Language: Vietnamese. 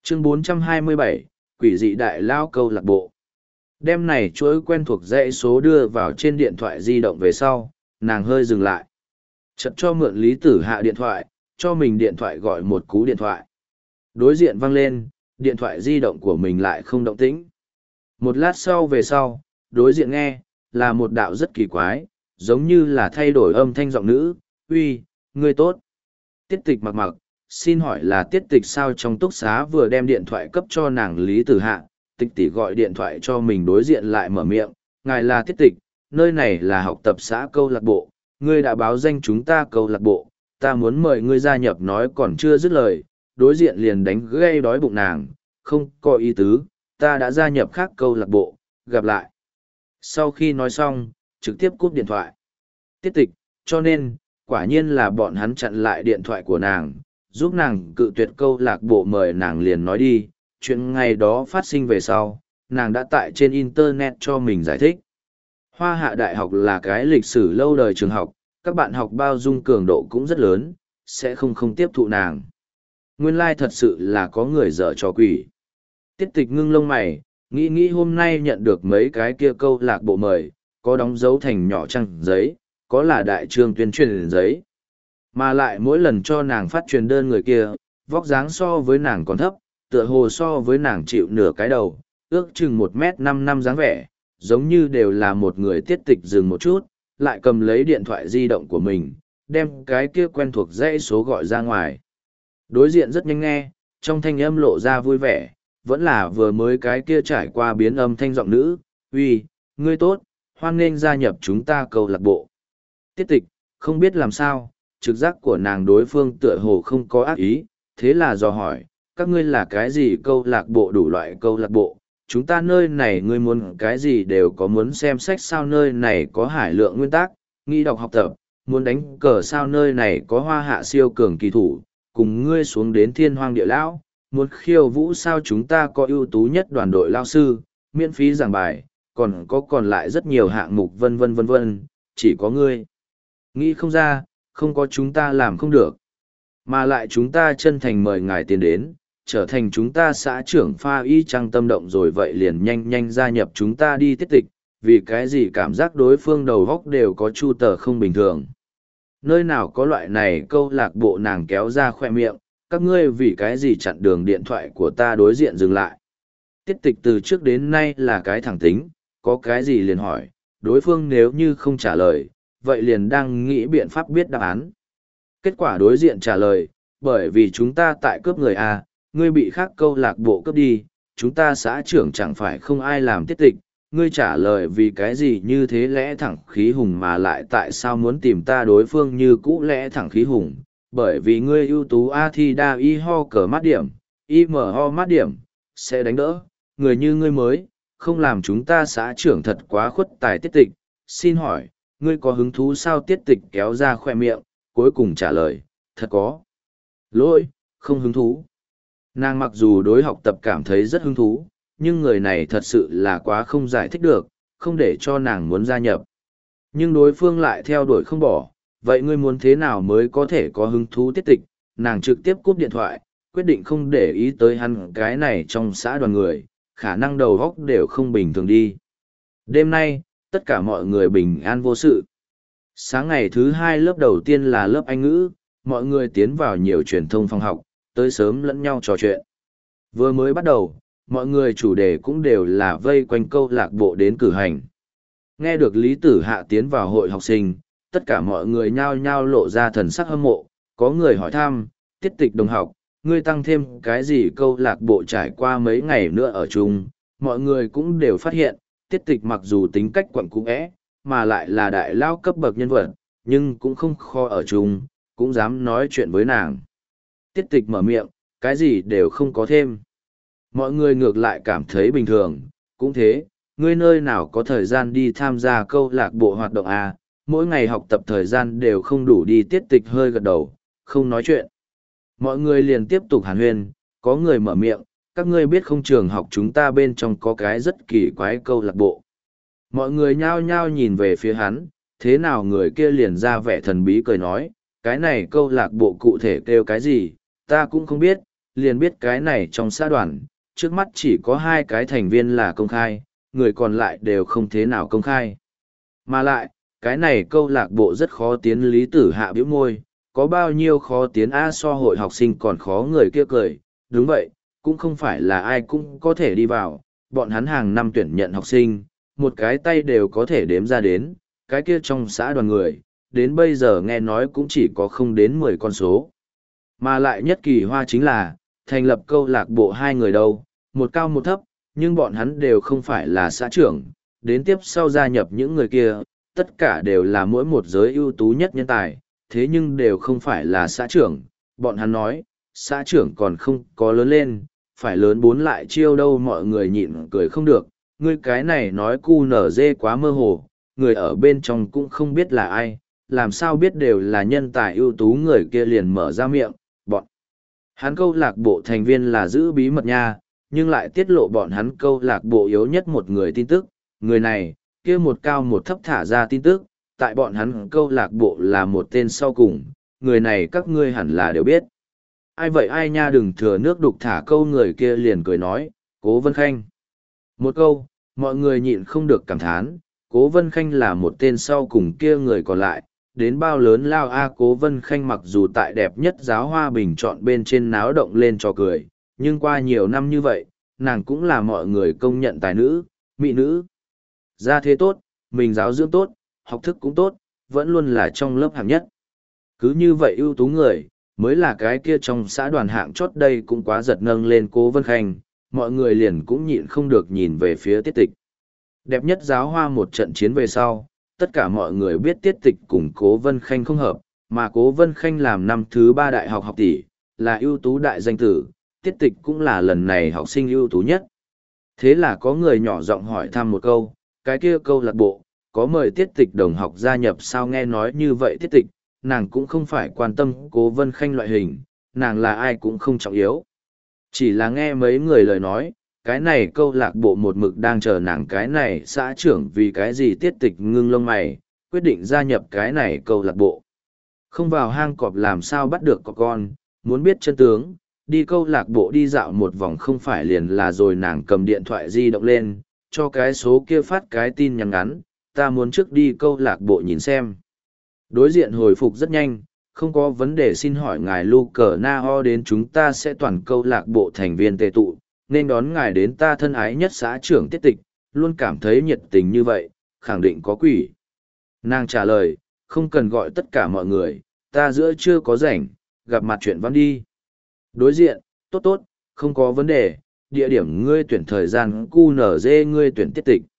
Chương 427, Quỷ dị đại lao câu lạc bộ. Đem này chuỗi quen thuộc dãy số đưa vào trên điện thoại di động về sau, nàng hơi dừng lại. Chợt cho mượn Lý Tử Hạ điện thoại, cho mình điện thoại gọi một cú điện thoại. Đối diện vang lên, điện thoại di động của mình lại không động tĩnh. Một lát sau về sau, đối diện nghe, là một đạo rất kỳ quái, giống như là thay đổi âm thanh giọng nữ. Uy, ngươi tốt. Tiết Tịch mặc mặc, xin hỏi là Tiết Tịch sao? Trong túc xá vừa đem điện thoại cấp cho nàng Lý Tử Hạ, Tịch tỷ gọi điện thoại cho mình, đối diện lại mở miệng, ngài là Tiết Tịch, nơi này là học tập xã câu lạc bộ, ngươi đã báo danh chúng ta câu lạc bộ, ta muốn mời ngươi gia nhập. Nói còn chưa dứt lời, đối diện liền đánh gây đói bụng nàng, không có ý tứ, ta đã gia nhập khác câu lạc bộ, gặp lại. Sau khi nói xong, trực tiếp cúp điện thoại. Tiết Tịch, cho nên, quả nhiên là bọn hắn chặn lại điện thoại của nàng, giúp nàng cự tuyệt câu lạc bộ mời nàng. Liền nói đi, chuyện ngày đó phát sinh về sau, nàng đã tại trên Internet cho mình giải thích. Hoa Hạ Đại học là cái lịch sử lâu đời trường học, các bạn học bao dung cường độ cũng rất lớn, sẽ không tiếp thụ nàng. Nguyên lai thật sự là có người dở trò quỷ. Tiết Tịch ngưng lông mày, nghĩ hôm nay nhận được mấy cái kia câu lạc bộ mời, có đóng dấu thành nhỏ trăng giấy, có là đại trường tuyên truyền giấy. Mà lại mỗi lần cho nàng phát truyền đơn người kia, vóc dáng so với nàng còn thấp, tựa hồ so với nàng chịu nửa cái đầu, ước chừng 1m5 dáng vẻ, giống như đều là một người. Tiết Tịch dừng một chút, lại cầm lấy điện thoại di động của mình, đem cái kia quen thuộc dãy số gọi ra ngoài. Đối diện rất nhanh nghe, trong thanh âm lộ ra vui vẻ, vẫn là vừa mới cái kia trải qua biến âm thanh giọng nữ. Uy, ngươi tốt, hoan nghênh gia nhập chúng ta câu lạc bộ. Tiết Tịch, không biết làm sao, trực giác của nàng đối phương tựa hồ không có ác ý, thế là dò hỏi, các ngươi là cái gì câu lạc bộ? Đủ loại câu lạc bộ, chúng ta nơi này ngươi muốn cái gì đều có. Muốn xem sách sao? Nơi này có hải lượng nguyên tắc, nghĩ đọc học tập. Muốn đánh cờ sao? Nơi này có Hoa Hạ siêu cường kỳ thủ, cùng ngươi xuống đến thiên hoang địa lão. Muốn khiêu vũ sao? Chúng ta có ưu tú nhất đoàn đội lao sư, miễn phí giảng bài, còn lại rất nhiều hạng mục vân vân. Chỉ có ngươi nghĩ không ra, không có chúng ta làm không được. Mà lại chúng ta chân thành mời ngài tiến đến, trở thành chúng ta xã trưởng pha y trăng tâm động rồi. Vậy liền nhanh gia nhập chúng ta đi. Tiết Tịch, vì cái gì cảm giác đối phương đầu góc đều có chu tờ không bình thường. Nơi nào có loại này câu lạc bộ? Nàng kéo ra khoe miệng, các ngươi vì cái gì chặn đường điện thoại của ta? Đối diện dừng lại. Tiết Tịch từ trước đến nay là cái thẳng tính, có cái gì liền hỏi, đối phương nếu như không trả lời, vậy liền đang nghĩ biện pháp biết đáp án. Kết quả đối diện trả lời, bởi vì chúng ta tại cướp người A, ngươi bị khác câu lạc bộ cướp đi, chúng ta xã trưởng chẳng phải không ai làm. Tiết Tịch, ngươi trả lời vì cái gì như thế lẽ thẳng khí hùng, mà lại tại sao muốn tìm ta? Đối phương như cũ lẽ thẳng khí hùng, bởi vì ngươi ưu tú A, thi đa y ho cờ mát điểm, y mở ho mát điểm, sẽ đánh đỡ, người như ngươi mới, không làm chúng ta xã trưởng thật quá khuất tài. Tiết Tịch, xin hỏi, ngươi có hứng thú sao? Tiết Tịch kéo ra khoe miệng, cuối cùng trả lời, thật có lỗi, không hứng thú. Nàng mặc dù đối học tập cảm thấy rất hứng thú, nhưng người này thật sự là quá không giải thích được, không để cho nàng muốn gia nhập. Nhưng đối phương lại theo đuổi không bỏ, vậy ngươi muốn thế nào mới có thể có hứng thú? Tiết Tịch, nàng trực tiếp cúp điện thoại, quyết định không để ý tới hắn cái này trong xã đoàn người, khả năng đầu óc đều không bình thường đi. Đêm nay, tất cả mọi người bình an vô sự. Sáng ngày thứ 2 lớp đầu tiên là lớp Anh ngữ, mọi người tiến vào nhiều truyền thông phòng học, tới sớm lẫn nhau trò chuyện. Vừa mới bắt đầu, mọi người chủ đề cũng đều là vây quanh câu lạc bộ đến cử hành. Nghe được Lý Tử Hạ tiến vào hội học sinh, tất cả mọi người nhao nhao lộ ra thần sắc hâm mộ, có người hỏi thăm, Tiết Tịch đồng học, ngươi tăng thêm cái gì câu lạc bộ? Trải qua mấy ngày nữa ở chung, mọi người cũng đều phát hiện, Tiết Tịch mặc dù tính cách quặn cũ é, mà lại là đại lao cấp bậc nhân vật, nhưng cũng không khó ở chung, cũng dám nói chuyện với nàng. Tiết Tịch mở miệng, cái gì đều không có thêm. Mọi người ngược lại cảm thấy bình thường, cũng thế, ngươi nơi nào có thời gian đi tham gia câu lạc bộ hoạt động à, mỗi ngày học tập thời gian đều không đủ đi. Tiết Tịch hơi gật đầu, không nói chuyện. Mọi người liền tiếp tục hàn huyên, có người mở miệng, các ngươi biết không, trường học chúng ta bên trong có cái rất kỳ quái câu lạc bộ. Mọi người nhao nhao nhìn về phía hắn, thế nào người kia liền ra vẻ thần bí cười nói, cái này câu lạc bộ cụ thể kêu cái gì, ta cũng không biết, liền biết cái này trong xã đoàn, trước mắt chỉ có 2 cái thành viên là công khai, người còn lại đều không thế nào công khai. Mà lại, cái này câu lạc bộ rất khó tiến. Lý Tử Hạ bĩu môi, có bao nhiêu khó tiến so hội học sinh còn khó người kia cười, đúng vậy, cũng không phải là ai cũng có thể đi vào, bọn hắn hàng năm tuyển nhận học sinh, một cái tay đều có thể đếm ra đến, cái kia trong xã đoàn người, đến bây giờ nghe nói cũng chỉ có không đến 10 con số. Mà lại nhất kỳ hoa chính là, thành lập câu lạc bộ 2 người đâu, một cao một thấp, nhưng bọn hắn đều không phải là xã trưởng, đến tiếp sau gia nhập những người kia, tất cả đều là mỗi một giới ưu tú nhất nhân tài, thế nhưng đều không phải là xã trưởng, bọn hắn nói, xã trưởng còn không có lớn lên, phải lớn 4 lại chiêu đâu. Mọi người nhịn cười không được, ngươi cái này nói cu nở dê quá mơ hồ, người ở bên trong cũng không biết là ai, làm sao biết đều là nhân tài ưu tú. Người kia liền mở ra miệng, bọn hắn câu lạc bộ thành viên là giữ bí mật nha, nhưng lại tiết lộ bọn hắn câu lạc bộ yếu nhất một người tin tức, người này, kia một cao một thấp thả ra tin tức, tại bọn hắn câu lạc bộ là một tên sau cùng, người này các ngươi hẳn là đều biết. Ai vậy ai nha, đừng thừa nước đục thả câu. Người kia liền cười nói, Cố Vân Khanh. Một câu, mọi người nhịn không được cảm thán, Cố Vân Khanh là một tên sau cùng kia người còn lại, đến bao lớn lao. Cố Vân Khanh mặc dù tại đẹp nhất giáo hoa bình chọn bên trên náo động lên cho cười, nhưng qua nhiều năm như vậy, nàng cũng là mọi người công nhận tài nữ, mỹ nữ. Gia thế tốt, mình giáo dưỡng tốt, học thức cũng tốt, vẫn luôn là trong lớp hạng nhất. Cứ như vậy ưu tú người, mới là cái kia trong xã đoàn hạng chót. Đây cũng quá giật nâng lên Cố Vân Khanh, mọi người liền cũng nhịn không được nhìn về phía Tiết Tịch. Đẹp nhất giáo hoa một trận chiến về sau, tất cả mọi người biết Tiết Tịch cùng Cố Vân Khanh không hợp, mà Cố Vân Khanh làm năm thứ 3 đại học học tỷ, là ưu tú đại danh tử, Tiết Tịch cũng là lần này học sinh ưu tú nhất. Thế là có người nhỏ giọng hỏi thăm một câu, cái kia câu lạc bộ, có mời Tiết Tịch đồng học gia nhập sao? Nghe nói như vậy Tiết Tịch, nàng cũng không phải quan tâm Cố Vân Khanh loại hình, nàng là ai cũng không trọng yếu. Chỉ là nghe mấy người lời nói, cái này câu lạc bộ một mực đang chờ nàng cái này xã trưởng. Vì cái gì? Tiết Tịch ngưng lông mày, quyết định gia nhập cái này câu lạc bộ. Không vào hang cọp làm sao bắt được cọp con, muốn biết chân tướng, đi câu lạc bộ đi dạo một vòng không phải liền là rồi. Nàng cầm điện thoại di động lên, cho cái số kia phát cái tin nhắn ngắn, ta muốn trước đi câu lạc bộ nhìn xem. Đối diện hồi phục rất nhanh, không có vấn đề, xin hỏi ngài Luke Nao đến, chúng ta sẽ toàn câu lạc bộ thành viên tề tụ, nên đón ngài đến. Ta thân ái nhất xã trưởng Tiết Tịch, luôn cảm thấy nhiệt tình như vậy, khẳng định có quỷ. Nàng trả lời, không cần gọi tất cả mọi người, ta giữa chưa có rảnh, gặp mặt chuyện văn đi. Đối diện, tốt tốt, không có vấn đề, địa điểm ngươi tuyển, thời gian QNZ ngươi tuyển Tiết Tịch.